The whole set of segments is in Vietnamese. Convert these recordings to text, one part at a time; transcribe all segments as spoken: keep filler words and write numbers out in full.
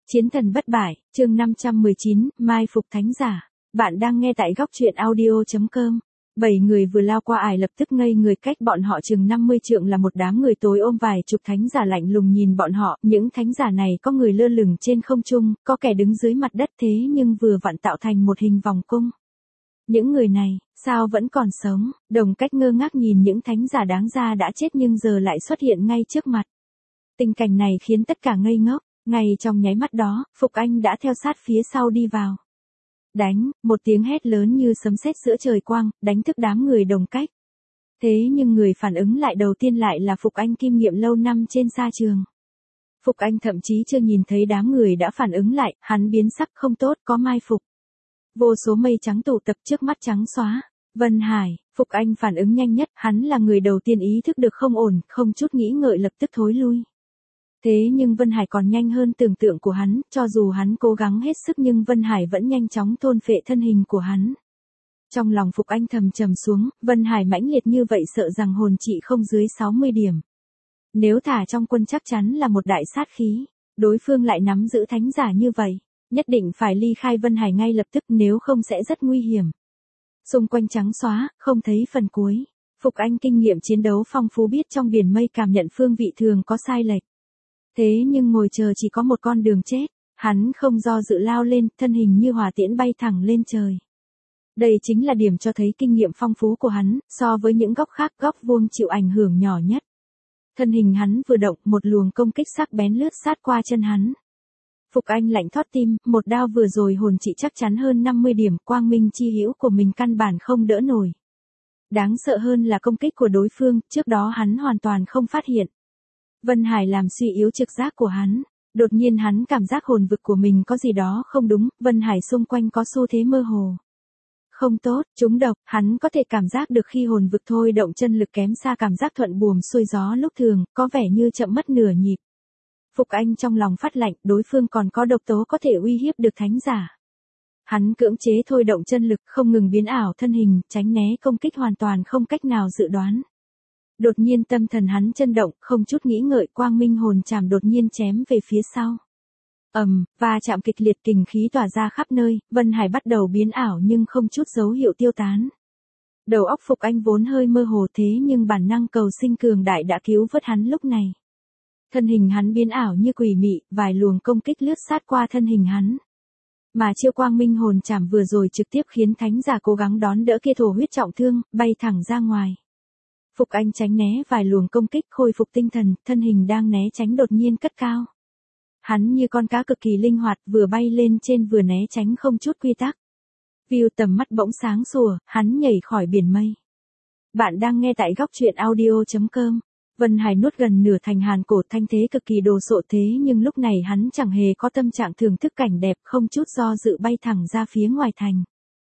Chiến thần bất bại, chương năm trăm mười chín, mai phục thánh giả. Bạn đang nghe tại góc truyện audio chấm com. Bảy người vừa lao qua ải lập tức ngây người, cách bọn họ chừng năm mươi trượng là một đám người tối ôm vài chục thánh giả lạnh lùng nhìn bọn họ. Những thánh giả này có người lơ lửng trên không trung, có kẻ đứng dưới mặt đất, thế nhưng vừa vặn tạo thành một hình vòng cung. Những người này, sao vẫn còn sống? Đồng Cách ngơ ngác nhìn những thánh giả đáng ra đã chết nhưng giờ lại xuất hiện ngay trước mặt. Tình cảnh này khiến tất cả ngây ngốc. Ngay trong nháy mắt đó, Phục Anh đã theo sát phía sau đi vào. Đánh, một tiếng hét lớn như sấm sét giữa trời quang, đánh thức đám người Đồng Cách. Thế nhưng người phản ứng lại đầu tiên lại là Phục Anh kinh nghiệm lâu năm trên sa trường. Phục Anh thậm chí chưa nhìn thấy đám người đã phản ứng lại, hắn biến sắc, không tốt, có mai phục. Vô số mây trắng tụ tập trước mắt trắng xóa. Vân Hải, Phục Anh phản ứng nhanh nhất, hắn là người đầu tiên ý thức được không ổn, không chút nghĩ ngợi lập tức thối lui. Thế nhưng Vân Hải còn nhanh hơn tưởng tượng của hắn, cho dù hắn cố gắng hết sức nhưng Vân Hải vẫn nhanh chóng thôn phệ thân hình của hắn. Trong lòng Phục Anh thầm trầm xuống, Vân Hải mãnh liệt như vậy sợ rằng hồn trị không dưới sáu mươi điểm. Nếu thả trong quân chắc chắn là một đại sát khí, đối phương lại nắm giữ thánh giả như vậy, nhất định phải ly khai Vân Hải ngay lập tức nếu không sẽ rất nguy hiểm. Xung quanh trắng xóa, không thấy phần cuối. Phục Anh kinh nghiệm chiến đấu phong phú, biết trong biển mây cảm nhận phương vị thường có sai lệch. Thế nhưng ngồi chờ chỉ có một con đường chết, hắn không do dự lao lên, thân hình như hỏa tiễn bay thẳng lên trời. Đây chính là điểm cho thấy kinh nghiệm phong phú của hắn, so với những góc khác, góc vuông chịu ảnh hưởng nhỏ nhất. Thân hình hắn vừa động, một luồng công kích sắc bén lướt sát qua chân hắn. Phục Anh lạnh thót tim, một đao vừa rồi hồn trị chắc chắn hơn năm mươi điểm, quang minh chi hữu của mình căn bản không đỡ nổi. Đáng sợ hơn là công kích của đối phương, trước đó hắn hoàn toàn không phát hiện. Vân Hải làm suy yếu trực giác của hắn, đột nhiên hắn cảm giác hồn vực của mình có gì đó không đúng, Vân Hải xung quanh có xu thế mơ hồ. Không tốt, trúng độc, hắn có thể cảm giác được khi hồn vực thôi động chân lực kém xa cảm giác thuận buồm xuôi gió lúc thường, có vẻ như chậm mất nửa nhịp. Phục Anh trong lòng phát lạnh, đối phương còn có độc tố có thể uy hiếp được thánh giả. Hắn cưỡng chế thôi động chân lực, không ngừng biến ảo thân hình, tránh né công kích hoàn toàn không cách nào dự đoán. Đột nhiên tâm thần hắn chấn động, không chút nghĩ ngợi, quang minh hồn chảm đột nhiên chém về phía sau. Ầm, um, va chạm kịch liệt, kình khí tỏa ra khắp nơi, Vân Hải bắt đầu biến ảo nhưng không chút dấu hiệu tiêu tán. Đầu óc Phục Anh vốn hơi mơ hồ, thế nhưng bản năng cầu sinh cường đại đã cứu vớt hắn lúc này. Thân hình hắn biến ảo như quỷ mị, vài luồng công kích lướt sát qua thân hình hắn. Mà chiêu quang minh hồn chảm vừa rồi trực tiếp khiến thánh giả cố gắng đón đỡ kia thổ huyết trọng thương, bay thẳng ra ngoài. Phục Anh tránh né vài luồng công kích, khôi phục tinh thần, thân hình đang né tránh đột nhiên cất cao. Hắn như con cá cực kỳ linh hoạt, vừa bay lên trên vừa né tránh không chút quy tắc. View tầm mắt bỗng sáng sủa, hắn nhảy khỏi biển mây. Bạn đang nghe tại góc truyện audio chấm com. Vân Hải nuốt gần nửa thành hàn cổ, thanh thế cực kỳ đồ sộ, thế nhưng lúc này hắn chẳng hề có tâm trạng thưởng thức cảnh đẹp, không chút do dự bay thẳng ra phía ngoài thành.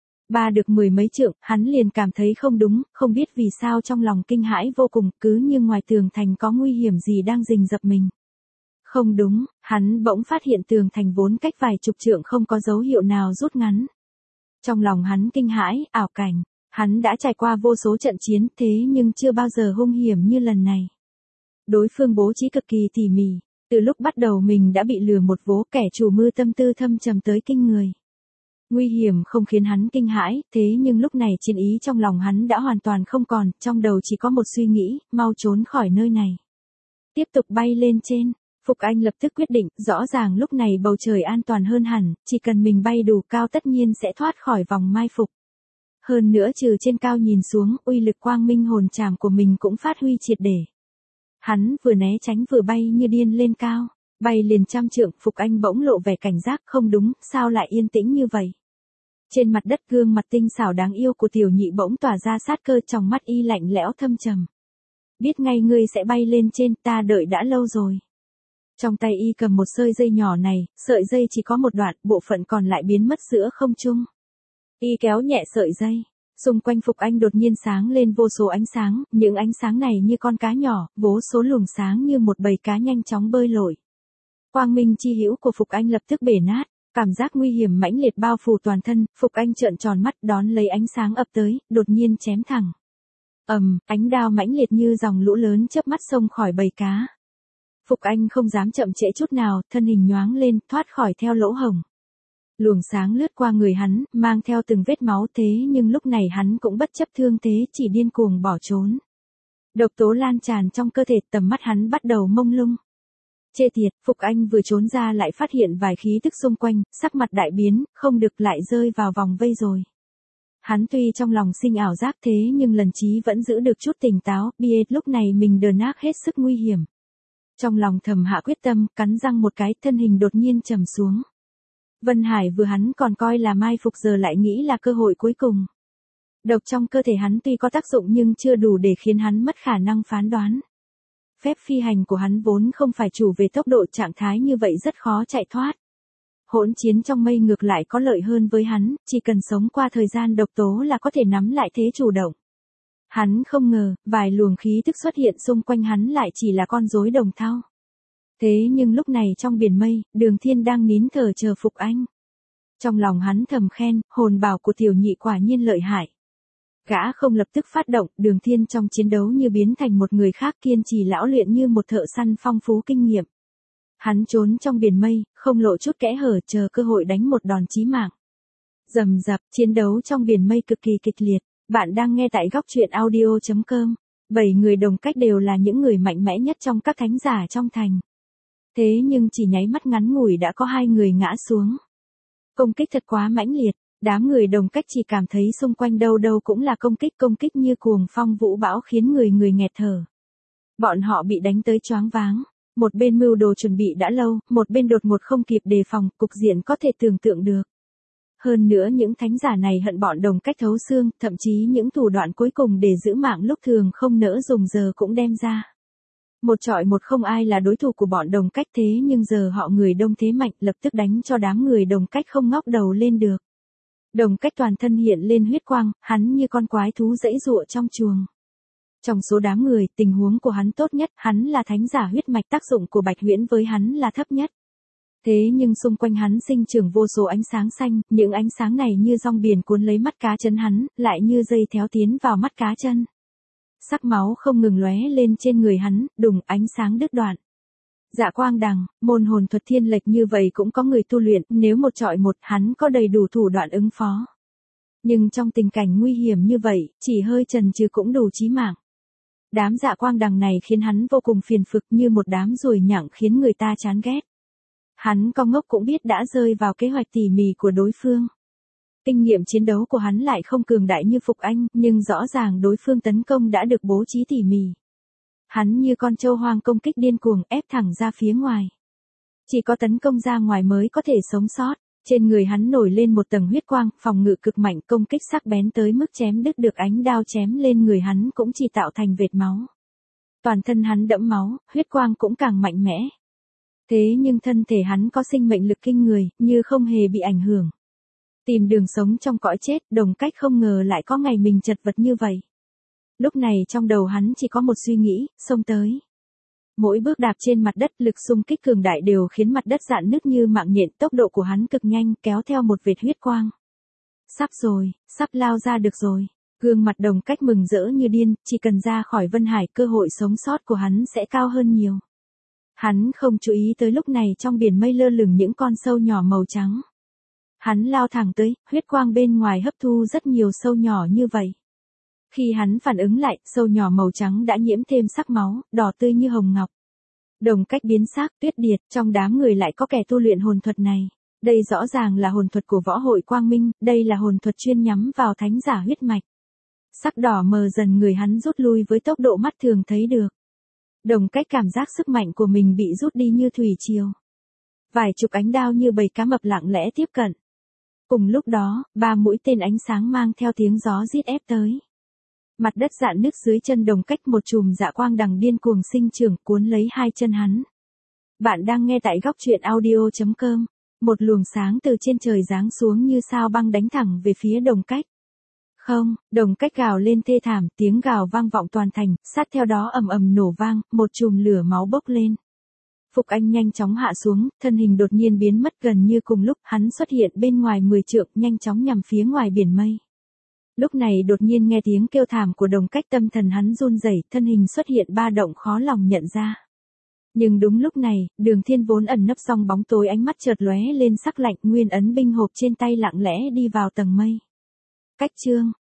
Ba được mười mấy trượng, hắn liền cảm thấy không đúng, không biết vì sao trong lòng kinh hãi vô cùng, cứ như ngoài tường thành có nguy hiểm gì đang rình rập mình. Không đúng, hắn bỗng phát hiện tường thành vốn cách vài chục trượng không có dấu hiệu nào rút ngắn. Trong lòng hắn kinh hãi, ảo cảnh, hắn đã trải qua vô số trận chiến, thế nhưng chưa bao giờ hung hiểm như lần này. Đối phương bố trí cực kỳ tỉ mỉ, từ lúc bắt đầu mình đã bị lừa một vố, kẻ chủ mưu tâm tư thâm trầm tới kinh người. Nguy hiểm không khiến hắn kinh hãi, thế nhưng lúc này chiến ý trong lòng hắn đã hoàn toàn không còn, trong đầu chỉ có một suy nghĩ, mau trốn khỏi nơi này. Tiếp tục bay lên trên, Phục Anh lập tức quyết định, rõ ràng lúc này bầu trời an toàn hơn hẳn, chỉ cần mình bay đủ cao tất nhiên sẽ thoát khỏi vòng mai phục. Hơn nữa trừ trên cao nhìn xuống, uy lực quang minh hồn trảm của mình cũng phát huy triệt để. Hắn vừa né tránh vừa bay như điên lên cao, bay liền trăm trượng, Phục Anh bỗng lộ vẻ cảnh giác, không đúng, sao lại yên tĩnh như vậy. Trên mặt đất gương mặt tinh xảo đáng yêu của tiểu nhị bỗng tỏa ra sát cơ, trong mắt y lạnh lẽo thâm trầm. Biết ngay ngươi sẽ bay lên trên, ta đợi đã lâu rồi. Trong tay y cầm một sợi dây nhỏ này, sợi dây chỉ có một đoạn, bộ phận còn lại biến mất giữa không trung. Y kéo nhẹ sợi dây, xung quanh Phục Anh đột nhiên sáng lên vô số ánh sáng, những ánh sáng này như con cá nhỏ, vô số luồng sáng như một bầy cá nhanh chóng bơi lội. Quang minh chi hữu của Phục Anh lập tức bể nát. Cảm giác nguy hiểm mãnh liệt bao phủ toàn thân, Phục Anh trợn tròn mắt đón lấy ánh sáng ập tới, đột nhiên chém thẳng. Ầm, um, ánh đao mãnh liệt như dòng lũ lớn chớp mắt xông khỏi bầy cá. Phục Anh không dám chậm trễ chút nào, thân hình nhoáng lên, thoát khỏi theo lỗ hổng. Luồng sáng lướt qua người hắn, mang theo từng vết máu thế nhưng lúc này hắn cũng bất chấp thương thế, chỉ điên cuồng bỏ trốn. Độc tố lan tràn trong cơ thể, tầm mắt hắn bắt đầu mông lung. Chê tiệt, Phục Anh vừa trốn ra lại phát hiện vài khí tức xung quanh, sắc mặt đại biến, không được lại rơi vào vòng vây rồi. Hắn tuy trong lòng sinh ảo giác thế nhưng lần trí vẫn giữ được chút tỉnh táo, biết lúc này mình đờ nát hết sức nguy hiểm. Trong lòng thầm hạ quyết tâm, cắn răng một cái, thân hình đột nhiên trầm xuống. Vân Hải vừa hắn còn coi là mai phục giờ lại nghĩ là cơ hội cuối cùng. Độc trong cơ thể hắn tuy có tác dụng nhưng chưa đủ để khiến hắn mất khả năng phán đoán. Phép phi hành của hắn vốn không phải chủ về tốc độ, trạng thái như vậy rất khó chạy thoát. Hỗn chiến trong mây ngược lại có lợi hơn với hắn, chỉ cần sống qua thời gian độc tố là có thể nắm lại thế chủ động. Hắn không ngờ, vài luồng khí tức xuất hiện xung quanh hắn lại chỉ là con rối đồng thau. Thế nhưng lúc này trong biển mây, Đường Thiên đang nín thở chờ Phục Anh. Trong lòng hắn thầm khen, hồn bảo của tiểu nhị quả nhiên lợi hại. Gã không lập tức phát động, Đường Thiên trong chiến đấu như biến thành một người khác, kiên trì lão luyện như một thợ săn phong phú kinh nghiệm. Hắn trốn trong biển mây, không lộ chút kẽ hở, chờ cơ hội đánh một đòn chí mạng. Rầm rập, chiến đấu trong biển mây cực kỳ kịch liệt. Bạn đang nghe tại góc truyện audio chấm com. Bảy người đồng cách đều là những người mạnh mẽ nhất trong các thánh giả trong thành. Thế nhưng chỉ nháy mắt ngắn ngủi đã có hai người ngã xuống. Công kích thật quá mãnh liệt, đám người đồng cách chỉ cảm thấy xung quanh đâu đâu cũng là công kích công kích như cuồng phong vũ bão khiến người người nghẹt thở. Bọn họ bị đánh tới choáng váng, một bên mưu đồ chuẩn bị đã lâu, một bên đột ngột không kịp đề phòng, cục diện có thể tưởng tượng được. Hơn nữa những thánh giả này hận bọn đồng cách thấu xương, thậm chí những thủ đoạn cuối cùng để giữ mạng lúc thường không nỡ dùng giờ cũng đem ra. Một trọi một không ai là đối thủ của bọn đồng cách thế nhưng giờ họ người đông thế mạnh lập tức đánh cho đám người đồng cách không ngóc đầu lên được. Đồng cách toàn thân hiện lên huyết quang, hắn như con quái thú giãy giụa trong chuồng. Trong số đám người, tình huống của hắn tốt nhất, hắn là thánh giả huyết mạch, tác dụng của Bạch Huyễn với hắn là thấp nhất. Thế nhưng xung quanh hắn sinh trưởng vô số ánh sáng xanh, những ánh sáng này như dòng biển cuốn lấy mắt cá chân hắn, lại như dây théo tiến vào mắt cá chân. Sắc máu không ngừng lóe lên trên người hắn, đùng, ánh sáng đứt đoạn. Dạ quang đằng, môn hồn thuật thiên lệch như vậy cũng có người tu luyện, nếu một trọi một, hắn có đầy đủ thủ đoạn ứng phó. Nhưng trong tình cảnh nguy hiểm như vậy, chỉ hơi chần chừ cũng đủ chí mạng. Đám dạ quang đằng này khiến hắn vô cùng phiền phức, như một đám ruồi nhặng khiến người ta chán ghét. Hắn con ngốc cũng biết đã rơi vào kế hoạch tỉ mỉ của đối phương. Kinh nghiệm chiến đấu của hắn lại không cường đại như Phục Anh, nhưng rõ ràng đối phương tấn công đã được bố trí tỉ mỉ. Hắn như con trâu hoang công kích điên cuồng ép thẳng ra phía ngoài. Chỉ có tấn công ra ngoài mới có thể sống sót. Trên người hắn nổi lên một tầng huyết quang, phòng ngự cực mạnh, công kích sắc bén tới mức chém đứt được ánh đao chém lên người hắn cũng chỉ tạo thành vệt máu. Toàn thân hắn đẫm máu, huyết quang cũng càng mạnh mẽ. Thế nhưng thân thể hắn có sinh mệnh lực kinh người, như không hề bị ảnh hưởng. Tìm đường sống trong cõi chết, đồng cách không ngờ lại có ngày mình chật vật như vậy. Lúc này trong đầu hắn chỉ có một suy nghĩ, xông tới. Mỗi bước đạp trên mặt đất, lực xung kích cường đại đều khiến mặt đất rạn nứt như mạng nhện, tốc độ của hắn cực nhanh, kéo theo một vệt huyết quang. Sắp rồi, sắp lao ra được rồi. Gương mặt đồng cách mừng rỡ như điên, chỉ cần ra khỏi Vân Hải, cơ hội sống sót của hắn sẽ cao hơn nhiều. Hắn không chú ý tới lúc này trong biển mây lơ lửng những con sâu nhỏ màu trắng. Hắn lao thẳng tới, huyết quang bên ngoài hấp thu rất nhiều sâu nhỏ như vậy. Khi hắn phản ứng lại, sâu nhỏ màu trắng đã nhiễm thêm sắc máu, đỏ tươi như hồng ngọc. Đồng cách biến sắc, Tuyết Điệt, trong đám người lại có kẻ tu luyện hồn thuật này. Đây rõ ràng là hồn thuật của võ hội Quang Minh, đây là hồn thuật chuyên nhắm vào thánh giả huyết mạch. Sắc đỏ mờ dần, người hắn rút lui với tốc độ mắt thường thấy được. Đồng cách cảm giác sức mạnh của mình bị rút đi như thủy triều. Vài chục ánh đao như bầy cá mập lặng lẽ tiếp cận. Cùng lúc đó, ba mũi tên ánh sáng mang theo tiếng gió rít ép tới. Mặt đất rạn nứt dưới chân đồng cách, một chùm dạ quang đằng điên cuồng sinh trưởng cuốn lấy hai chân hắn. Bạn đang nghe tại góc truyện audio chấm com. Một luồng sáng từ trên trời giáng xuống như sao băng đánh thẳng về phía đồng cách. Không, đồng cách gào lên thê thảm, tiếng gào vang vọng toàn thành, sát theo đó ầm ầm nổ vang, một chùm lửa máu bốc lên. Phục Anh nhanh chóng hạ xuống, thân hình đột nhiên biến mất, gần như cùng lúc hắn xuất hiện bên ngoài mười trượng, nhanh chóng nhằm phía ngoài biển mây. Lúc này đột nhiên nghe tiếng kêu thảm của đồng cách, tâm thần hắn run rẩy, thân hình xuất hiện ba động khó lòng nhận ra. Nhưng đúng lúc này, Đường Thiên vốn ẩn nấp trong bóng tối ánh mắt chợt lóe lên sắc lạnh, nguyên ấn binh hộp trên tay lặng lẽ đi vào tầng mây. Cách chương